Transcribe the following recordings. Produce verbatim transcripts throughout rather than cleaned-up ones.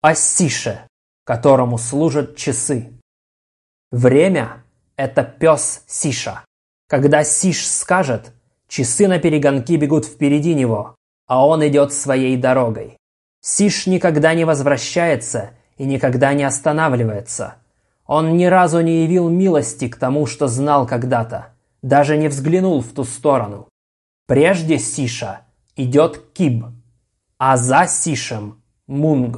о Сише, которому служат часы. Время – это пес Сиша. Когда Сиш скажет, часы на перегонки бегут впереди него, а он идет своей дорогой. Сиш никогда не возвращается и никогда не останавливается. Он ни разу не явил милости к тому, что знал когда-то, даже не взглянул в ту сторону. Прежде Сиша идет Киб, а за Сишем – Мунг.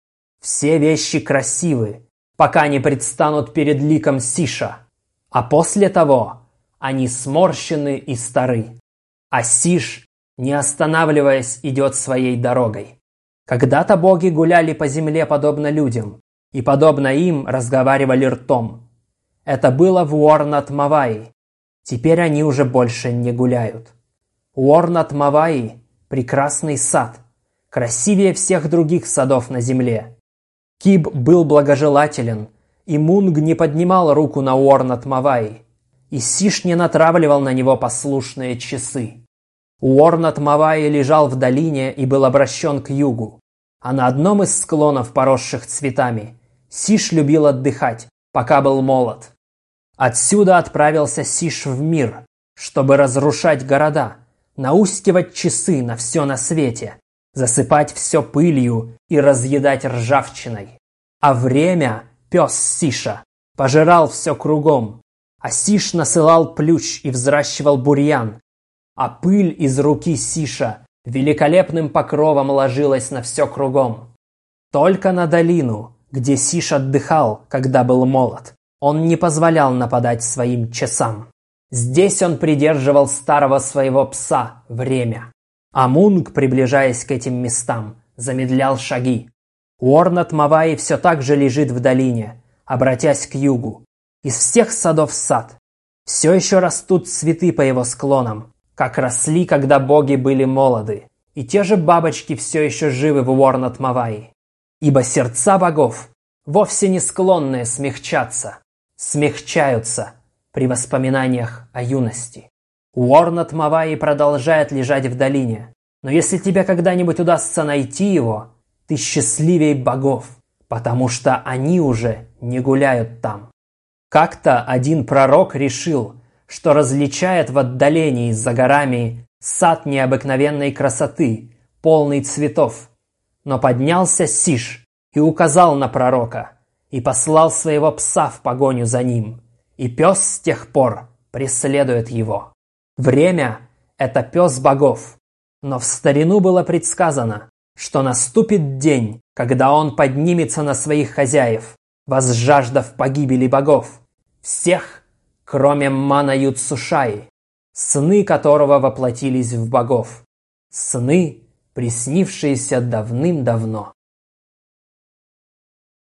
Все вещи красивы, пока не предстанут перед ликом Сиша, а после того они сморщены и стары. А Сиш, не останавливаясь, идет своей дорогой. Когда-то боги гуляли по земле подобно людям, и подобно им разговаривали ртом. Это было в Уорнат-Маваи. Теперь они уже больше не гуляют. Уорнат-Маваи – прекрасный сад, красивее всех других садов на земле. Киб был благожелателен, и Мунг не поднимал руку на Уорнат-Маваи, и Сиш не натравливал на него послушные часы. Уорнат-Маваи лежал в долине и был обращен к югу, а на одном из склонов, поросших цветами, Сиш любил отдыхать, пока был молод. Отсюда отправился Сиш в мир, чтобы разрушать города, наускивать часы на все на свете, засыпать все пылью и разъедать ржавчиной. А время, пес Сиша, пожирал все кругом, а Сиш насылал плющ и взращивал бурьян, а пыль из руки Сиша великолепным покровом ложилась на все кругом. Только на долину, где Сиш отдыхал, когда был молод, он не позволял нападать своим часам. Здесь он придерживал старого своего пса Время. А Мунг, приближаясь к этим местам, замедлял шаги. Уорнат-Маваи все так же лежит в долине, обратясь к югу. Из всех садов сад. Все еще растут цветы по его склонам, как росли, когда боги были молоды. И те же бабочки все еще живы в Уорнат-Маваи. Ибо сердца богов, вовсе не склонные смягчаться, смягчаются при воспоминаниях о юности. Уорнат-Маваи продолжает лежать в долине, но если тебе когда-нибудь удастся найти его, ты счастливей богов, потому что они уже не гуляют там. Как-то один пророк решил, что различает в отдалении за горами сад необыкновенной красоты, полный цветов. Но поднялся Сиш и указал на пророка, и послал своего пса в погоню за ним, и пес с тех пор преследует его. Время – это пес богов, но в старину было предсказано, что наступит день, когда он поднимется на своих хозяев, возжаждав погибели богов, всех, кроме Мана-Юцушаи, сны которого воплотились в богов, сны, приснившиеся давным-давно.